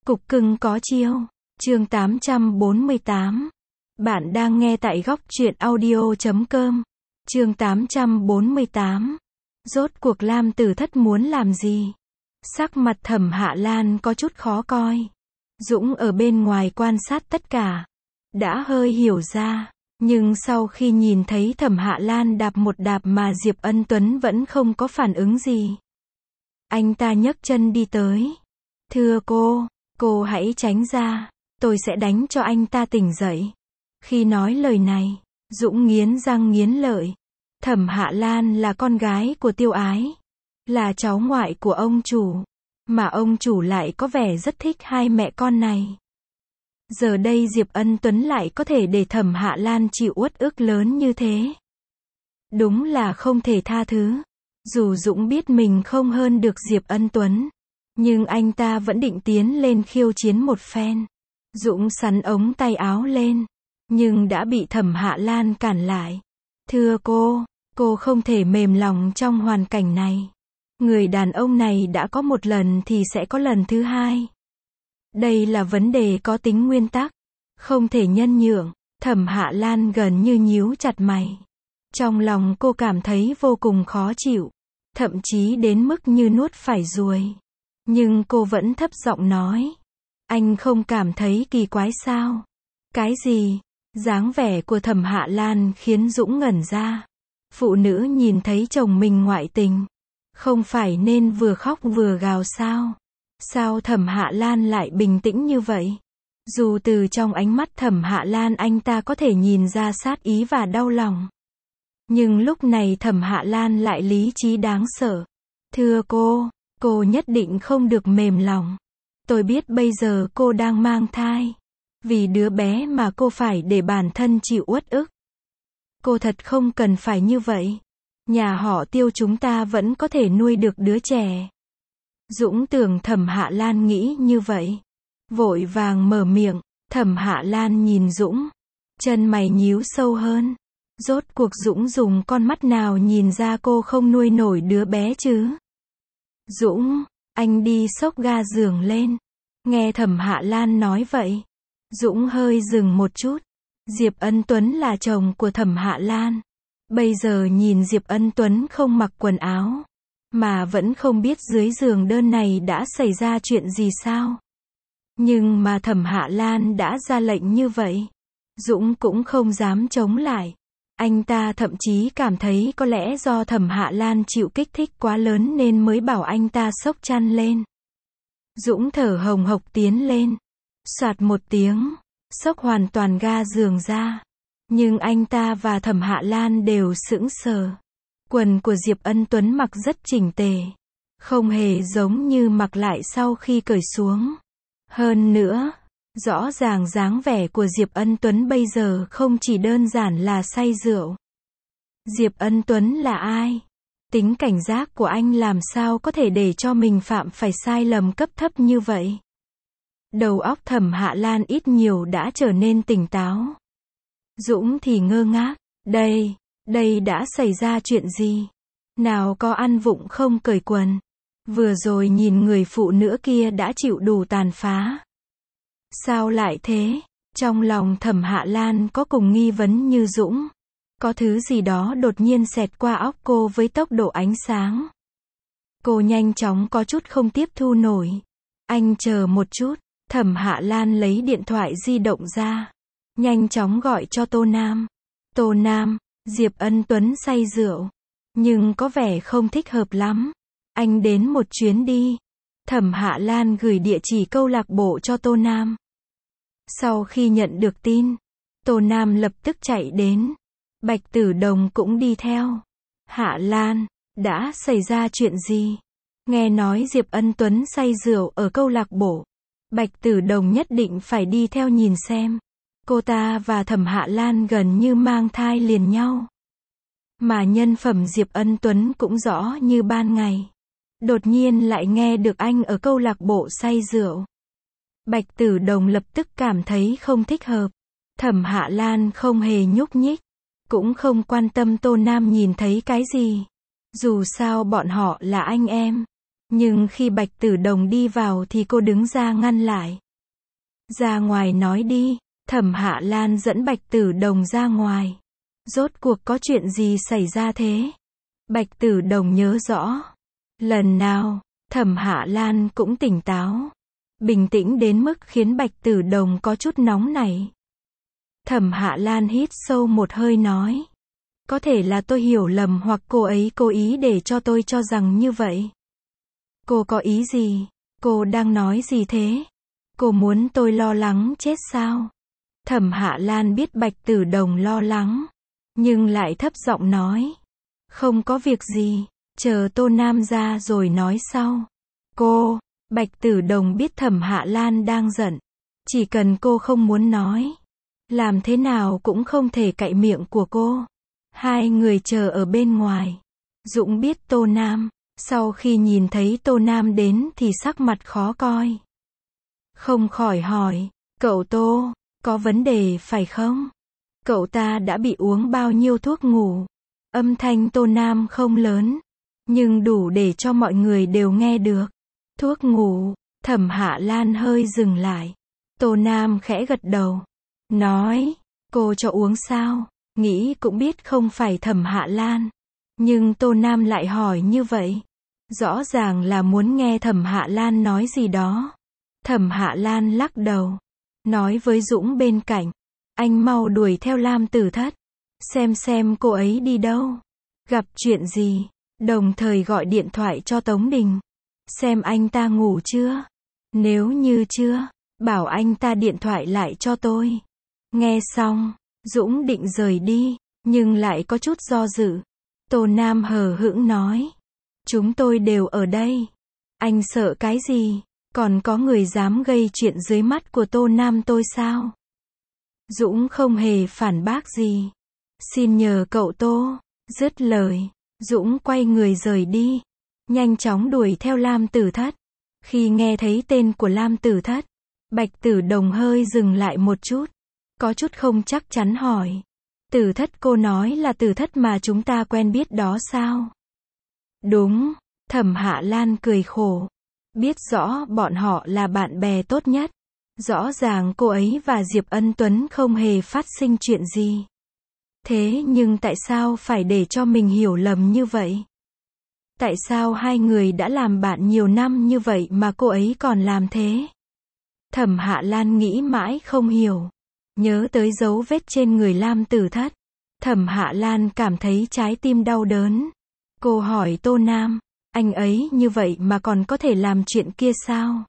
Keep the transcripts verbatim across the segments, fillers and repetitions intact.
Cục cưng có chiêu. Chương tám trăm bốn mươi tám. Bạn đang nghe tại góc truyện audio chấm com. Chương tám trăm bốn mươi tám. Rốt cuộc Lam Tử Thất muốn làm gì? Sắc mặt Thẩm Hạ Lan có chút khó coi. Dũng ở bên ngoài quan sát tất cả. Đã hơi hiểu ra. Nhưng sau khi nhìn thấy Thẩm Hạ Lan đạp một đạp mà Diệp Ân Tuấn vẫn không có phản ứng gì. Anh ta nhấc chân đi tới. Thưa cô, cô hãy tránh ra. Tôi sẽ đánh cho anh ta tỉnh dậy. Khi nói lời này, Dũng nghiến răng nghiến lợi. Thẩm Hạ Lan là con gái của Tiêu Ái. Là cháu ngoại của ông chủ. Mà ông chủ lại có vẻ rất thích hai mẹ con này. Giờ đây Diệp Ân Tuấn lại có thể để Thẩm Hạ Lan chịu uất ức lớn như thế. Đúng là không thể tha thứ. Dù Dũng biết mình không hơn được Diệp Ân Tuấn, nhưng anh ta vẫn định tiến lên khiêu chiến một phen. Dũng sắn ống tay áo lên, nhưng đã bị Thẩm Hạ Lan cản lại. Thưa cô, cô không thể mềm lòng trong hoàn cảnh này. Người đàn ông này đã có một lần thì sẽ có lần thứ hai. Đây là vấn đề có tính nguyên tắc, không thể nhân nhượng. Thẩm Hạ Lan gần như nhíu chặt mày. Trong lòng cô cảm thấy vô cùng khó chịu, thậm chí đến mức như nuốt phải ruồi. Nhưng cô vẫn thấp giọng nói. Anh không cảm thấy kỳ quái sao? Cái gì? Dáng vẻ của Thẩm Hạ Lan khiến Dũng ngẩn ra. Phụ nữ nhìn thấy chồng mình ngoại tình, không phải nên vừa khóc vừa gào sao? Sao Thẩm Hạ Lan lại bình tĩnh như vậy? Dù từ trong ánh mắt Thẩm Hạ Lan anh ta có thể nhìn ra sát ý và đau lòng. Nhưng lúc này Thẩm Hạ Lan lại lý trí đáng sợ. Thưa cô, cô nhất định không được mềm lòng. Tôi biết bây giờ cô đang mang thai. Vì đứa bé mà cô phải để bản thân chịu uất ức. Cô thật không cần phải như vậy. Nhà họ Tiêu chúng ta vẫn có thể nuôi được đứa trẻ. Dũng tưởng Thẩm Hạ Lan nghĩ như vậy. Vội vàng mở miệng. Thẩm Hạ Lan nhìn Dũng. Chân mày nhíu sâu hơn. Rốt cuộc Dũng dùng con mắt nào nhìn ra cô không nuôi nổi đứa bé chứ? Dũng, anh đi xốc ga giường lên. Nghe Thẩm Hạ Lan nói vậy, Dũng hơi dừng một chút. Diệp Ân Tuấn là chồng của Thẩm Hạ Lan. Bây giờ nhìn Diệp Ân Tuấn không mặc quần áo, mà vẫn không biết dưới giường đơn này đã xảy ra chuyện gì sao. Nhưng mà Thẩm Hạ Lan đã ra lệnh như vậy, Dũng cũng không dám chống lại. Anh ta thậm chí cảm thấy có lẽ do Thẩm Hạ Lan chịu kích thích quá lớn nên mới bảo anh ta xốc chăn lên. Dũng thở hồng hộc tiến lên. Soạt một tiếng, xốc hoàn toàn ga giường ra. Nhưng anh ta và Thẩm Hạ Lan đều sững sờ. Quần của Diệp Ân Tuấn mặc rất chỉnh tề. Không hề giống như mặc lại sau khi cởi xuống. Hơn nữa, rõ ràng dáng vẻ của Diệp Ân Tuấn bây giờ không chỉ đơn giản là say rượu. Diệp Ân Tuấn là ai? Tính cảnh giác của anh làm sao có thể để cho mình phạm phải sai lầm cấp thấp như vậy? Đầu óc Thẩm Hạ Lan ít nhiều đã trở nên tỉnh táo. Dũng thì ngơ ngác. Đây, đây đã xảy ra chuyện gì? Nào có ăn vụng không cởi quần? Vừa rồi nhìn người phụ nữ kia đã chịu đủ tàn phá. Sao lại thế? Trong lòng Thẩm Hạ Lan có cùng nghi vấn như Dũng. Có thứ gì đó đột nhiên xẹt qua óc cô với tốc độ ánh sáng. Cô nhanh chóng có chút không tiếp thu nổi. Anh chờ một chút. Thẩm Hạ Lan lấy điện thoại di động ra. Nhanh chóng gọi cho Tô Nam. Tô Nam, Diệp Ân Tuấn say rượu. Nhưng có vẻ không thích hợp lắm. Anh đến một chuyến đi. Thẩm Hạ Lan gửi địa chỉ câu lạc bộ cho Tô Nam. Sau khi nhận được tin, Tô Nam lập tức chạy đến. Bạch Tử Đồng cũng đi theo. Hạ Lan, đã xảy ra chuyện gì? Nghe nói Diệp Ân Tuấn say rượu ở câu lạc bộ. Bạch Tử Đồng nhất định phải đi theo nhìn xem. Cô ta và Thẩm Hạ Lan gần như mang thai liền nhau. Mà nhân phẩm Diệp Ân Tuấn cũng rõ như ban ngày. Đột nhiên lại nghe được anh ở câu lạc bộ say rượu. Bạch Tử Đồng lập tức cảm thấy không thích hợp. Thẩm Hạ Lan không hề nhúc nhích. Cũng không quan tâm Tô Nam nhìn thấy cái gì. Dù sao bọn họ là anh em. Nhưng khi Bạch Tử Đồng đi vào thì cô đứng ra ngăn lại. Ra ngoài nói đi, Thẩm Hạ Lan dẫn Bạch Tử Đồng ra ngoài. Rốt cuộc có chuyện gì xảy ra thế? Bạch Tử Đồng nhớ rõ. Lần nào, Thẩm Hạ Lan cũng tỉnh táo. Bình tĩnh đến mức khiến Bạch Tử Đồng có chút nóng nảy. Thẩm Hạ Lan hít sâu một hơi nói. Có thể là tôi hiểu lầm hoặc cô ấy cố ý để cho tôi cho rằng như vậy. Cô có ý gì? Cô đang nói gì thế? Cô muốn tôi lo lắng chết sao? Thẩm Hạ Lan biết Bạch Tử Đồng lo lắng, nhưng lại thấp giọng nói. Không có việc gì, chờ Tô Nam ra rồi nói sau. Cô, Bạch Tử Đồng biết Thẩm Hạ Lan đang giận. Chỉ cần cô không muốn nói, làm thế nào cũng không thể cạy miệng của cô. Hai người chờ ở bên ngoài. Dũng biết Tô Nam, sau khi nhìn thấy Tô Nam đến thì sắc mặt khó coi. Không khỏi hỏi, cậu Tô, có vấn đề phải không? Cậu ta đã bị uống bao nhiêu thuốc ngủ? Âm thanh Tô Nam không lớn, nhưng đủ để cho mọi người đều nghe được. Thuốc ngủ, Thẩm Hạ Lan hơi dừng lại. Tô Nam khẽ gật đầu, nói, cô cho uống sao? Nghĩ cũng biết không phải Thẩm Hạ Lan. Nhưng Tô Nam lại hỏi như vậy. Rõ ràng là muốn nghe Thẩm Hạ Lan nói gì đó. Thẩm Hạ Lan lắc đầu, nói với Dũng bên cạnh, anh mau đuổi theo Lam Tử Thất, xem xem cô ấy đi đâu, gặp chuyện gì, đồng thời gọi điện thoại cho Tống Đình, xem anh ta ngủ chưa, nếu như chưa, bảo anh ta điện thoại lại cho tôi. Nghe xong, Dũng định rời đi, nhưng lại có chút do dự. Tô Nam hờ hững nói, chúng tôi đều ở đây, anh sợ cái gì? Còn có người dám gây chuyện dưới mắt của Tô Nam tôi sao? Dũng không hề phản bác gì. Xin nhờ cậu Tô. Dứt lời, Dũng quay người rời đi, nhanh chóng đuổi theo Lam Tử Thất. Khi nghe thấy tên của Lam Tử Thất, Bạch Tử Đồng hơi dừng lại một chút, có chút không chắc chắn hỏi. Tử Thất cô nói là Tử Thất mà chúng ta quen biết đó sao? Đúng, Thẩm Hạ Lan cười khổ. Biết rõ bọn họ là bạn bè tốt nhất. Rõ ràng cô ấy và Diệp Ân Tuấn không hề phát sinh chuyện gì. Thế nhưng tại sao phải để cho mình hiểu lầm như vậy? Tại sao hai người đã làm bạn nhiều năm như vậy mà cô ấy còn làm thế? Thẩm Hạ Lan nghĩ mãi không hiểu. Nhớ tới dấu vết trên người Lam Tử Thất. Thẩm Hạ Lan cảm thấy trái tim đau đớn. Cô hỏi Tô Nam, anh ấy như vậy mà còn có thể làm chuyện kia sao?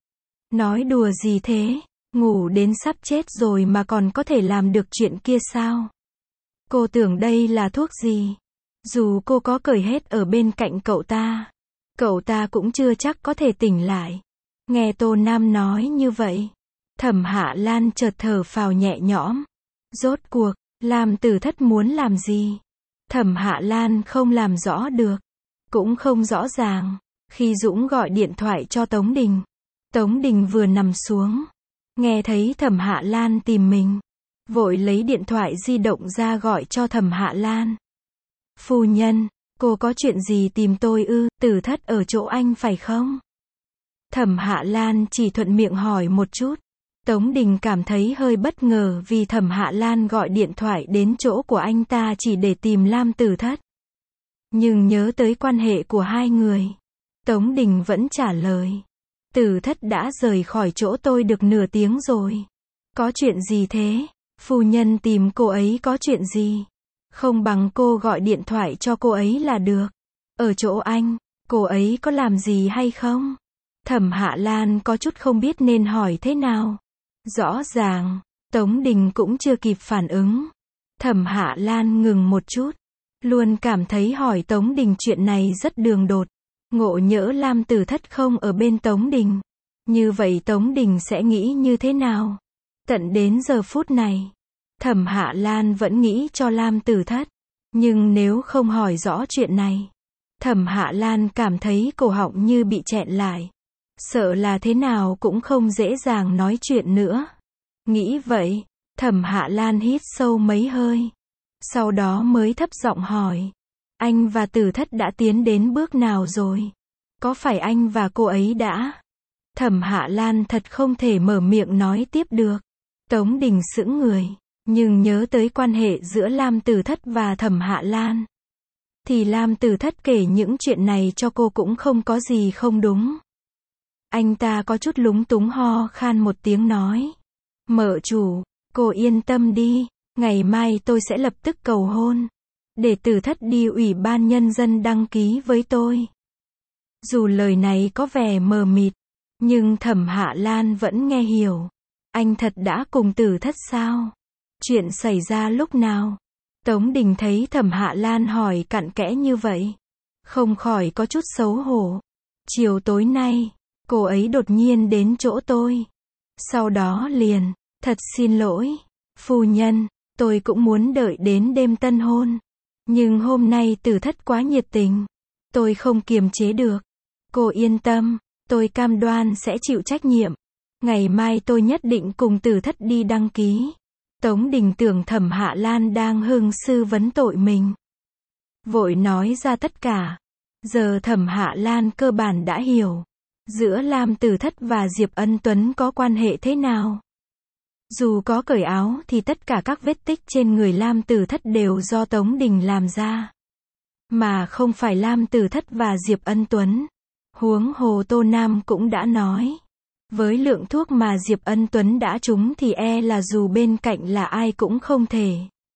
Nói đùa gì thế? Ngủ đến sắp chết rồi mà còn có thể làm được chuyện kia sao? Cô tưởng đây là thuốc gì? Dù cô có cởi hết ở bên cạnh cậu ta, cậu ta cũng chưa chắc có thể tỉnh lại. Nghe Tô Nam nói như vậy, Thẩm Hạ Lan chợt thở phào nhẹ nhõm. Rốt cuộc, Lam Tử Thất muốn làm gì? Thẩm Hạ Lan không làm rõ được, cũng không rõ ràng. Khi Dũng gọi điện thoại cho Tống Đình, Tống Đình vừa nằm xuống, nghe thấy Thẩm Hạ Lan tìm mình, vội lấy điện thoại di động ra gọi cho Thẩm Hạ Lan. Phu nhân, cô có chuyện gì tìm tôi ư? Tử Thất ở chỗ anh phải không? Thẩm Hạ Lan chỉ thuận miệng hỏi một chút. Tống Đình cảm thấy hơi bất ngờ vì Thẩm Hạ Lan gọi điện thoại đến chỗ của anh ta chỉ để tìm Lam Tử Thất. Nhưng nhớ tới quan hệ của hai người, Tống Đình vẫn trả lời. Tử Thất đã rời khỏi chỗ tôi được nửa tiếng rồi. Có chuyện gì thế? Phu nhân tìm cô ấy có chuyện gì? Không bằng cô gọi điện thoại cho cô ấy là được. Ở chỗ anh, cô ấy có làm gì hay không? Thẩm Hạ Lan có chút không biết nên hỏi thế nào. Rõ ràng, Tống Đình cũng chưa kịp phản ứng. Thẩm Hạ Lan ngừng một chút, luôn cảm thấy hỏi Tống Đình chuyện này rất đường đột. Ngộ nhỡ Lam Tử Thất không ở bên Tống Đình, như vậy Tống Đình sẽ nghĩ như thế nào? Tận đến giờ phút này, Thẩm Hạ Lan vẫn nghĩ cho Lam Tử Thất, nhưng nếu không hỏi rõ chuyện này, Thẩm Hạ Lan cảm thấy cổ họng như bị chẹn lại, sợ là thế nào cũng không dễ dàng nói chuyện nữa. Nghĩ vậy, Thẩm Hạ Lan hít sâu mấy hơi, sau đó mới thấp giọng hỏi, anh và Tử Thất đã tiến đến bước nào rồi? Có phải anh và cô ấy đã? Thẩm Hạ Lan thật không thể mở miệng nói tiếp được. Tống Đình sững người, nhưng nhớ tới quan hệ giữa Lam Tử Thất và Thẩm Hạ Lan. Thì Lam Tử Thất kể những chuyện này cho cô cũng không có gì không đúng. Anh ta có chút lúng túng ho khan một tiếng nói. Mợ chủ, cô yên tâm đi, ngày mai tôi sẽ lập tức cầu hôn. Để Tử Thất đi ủy ban nhân dân đăng ký với tôi. Dù lời này có vẻ mờ mịt, nhưng Thẩm Hạ Lan vẫn nghe hiểu. Anh thật đã cùng Tử Thất sao? Chuyện xảy ra lúc nào? Tống Đình thấy Thẩm Hạ Lan hỏi cặn kẽ như vậy, không khỏi có chút xấu hổ. Chiều tối nay, cô ấy đột nhiên đến chỗ tôi. Sau đó liền, thật xin lỗi, phu nhân, tôi cũng muốn đợi đến đêm tân hôn. Nhưng hôm nay Tử Thất quá nhiệt tình, tôi không kiềm chế được. Cô yên tâm, tôi cam đoan sẽ chịu trách nhiệm. Ngày mai tôi nhất định cùng Tử Thất đi đăng ký. Tống Đình tưởng Thẩm Hạ Lan đang hưng sư vấn tội mình, vội nói ra tất cả. Giờ Thẩm Hạ Lan cơ bản đã hiểu, giữa Lam Tử Thất và Diệp Ân Tuấn có quan hệ thế nào. Dù có cởi áo thì tất cả các vết tích trên người Lam Tử Thất đều do Tống Đình làm ra, mà không phải Lam Tử Thất và Diệp Ân Tuấn. Huống hồ Tô Nam cũng đã nói, với lượng thuốc mà Diệp Ân Tuấn đã trúng thì e là dù bên cạnh là ai cũng không thể.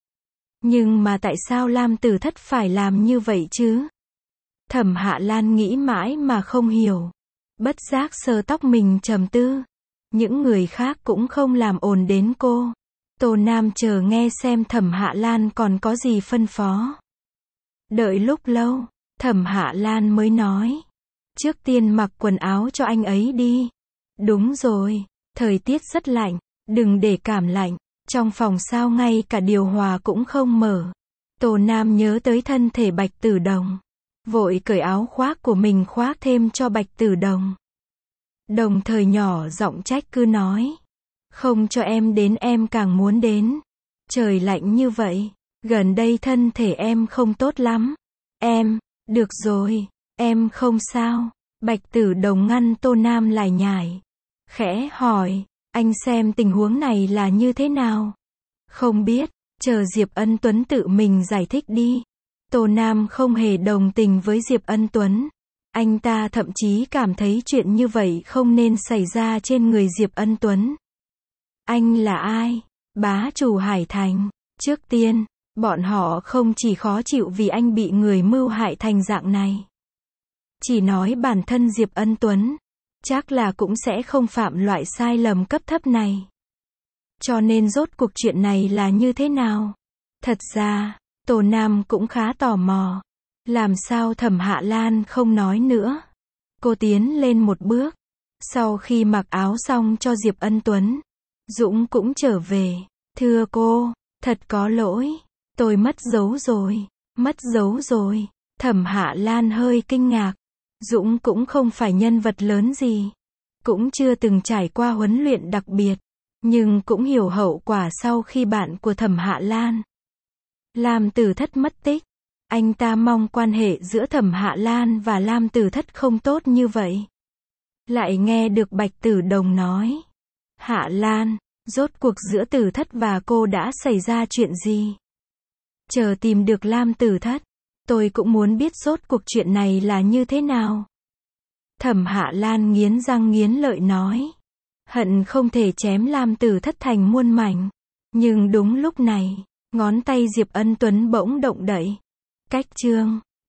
Nhưng mà tại sao Lam Tử Thất phải làm như vậy chứ? Thẩm Hạ Lan nghĩ mãi mà không hiểu. Bất giác sờ tóc mình trầm tư. Những người khác cũng không làm ồn đến cô. Tô Nam chờ nghe xem Thẩm Hạ Lan còn có gì phân phó. Đợi lúc lâu, Thẩm Hạ Lan mới nói. Trước tiên mặc quần áo cho anh ấy đi. Đúng rồi, thời tiết rất lạnh, đừng để cảm lạnh. Trong phòng sao ngay cả điều hòa cũng không mở. Tô Nam nhớ tới thân thể Bạch Tử Đồng, vội cởi áo khoác của mình khoác thêm cho Bạch Tử Đồng. Đồng thời nhỏ giọng trách cứ nói. Không cho em đến em càng muốn đến. Trời lạnh như vậy, gần đây thân thể em không tốt lắm. Em, được rồi, em không sao. Bạch Tử Đồng ngăn Tô Nam lải nhải. Khẽ hỏi, anh xem tình huống này là như thế nào? Không biết, chờ Diệp Ân Tuấn tự mình giải thích đi. Tô Nam không hề đồng tình với Diệp Ân Tuấn. Anh ta thậm chí cảm thấy chuyện như vậy không nên xảy ra trên người Diệp Ân Tuấn. Anh là ai? Bá chủ Hải Thành. Trước tiên, bọn họ không chỉ khó chịu vì anh bị người mưu hại thành dạng này. Chỉ nói bản thân Diệp Ân Tuấn, chắc là cũng sẽ không phạm loại sai lầm cấp thấp này. Cho nên rốt cuộc chuyện này là như thế nào? Thật ra, Tô Nam cũng khá tò mò. Làm sao Thẩm Hạ Lan không nói nữa? Cô tiến lên một bước. Sau khi mặc áo xong cho Diệp Ân Tuấn, Dũng cũng trở về. Thưa cô, thật có lỗi. Tôi mất dấu rồi. Mất dấu rồi. Thẩm Hạ Lan hơi kinh ngạc. Dũng cũng không phải nhân vật lớn gì. Cũng chưa từng trải qua huấn luyện đặc biệt. Nhưng cũng hiểu hậu quả sau khi bạn của Thẩm Hạ Lan Lam Tử Thất mất tích. Anh ta mong quan hệ giữa Thẩm Hạ Lan và Lam Tử Thất không tốt như vậy. Lại nghe được Bạch Tử Đồng nói. Hạ Lan, rốt cuộc giữa Tử Thất và cô đã xảy ra chuyện gì? Chờ tìm được Lam Tử Thất, tôi cũng muốn biết rốt cuộc chuyện này là như thế nào. Thẩm Hạ Lan nghiến răng nghiến lợi nói. Hận không thể chém Lam Tử Thất thành muôn mảnh. Nhưng đúng lúc này, ngón tay Diệp Ân Tuấn bỗng động đậy. Cách chương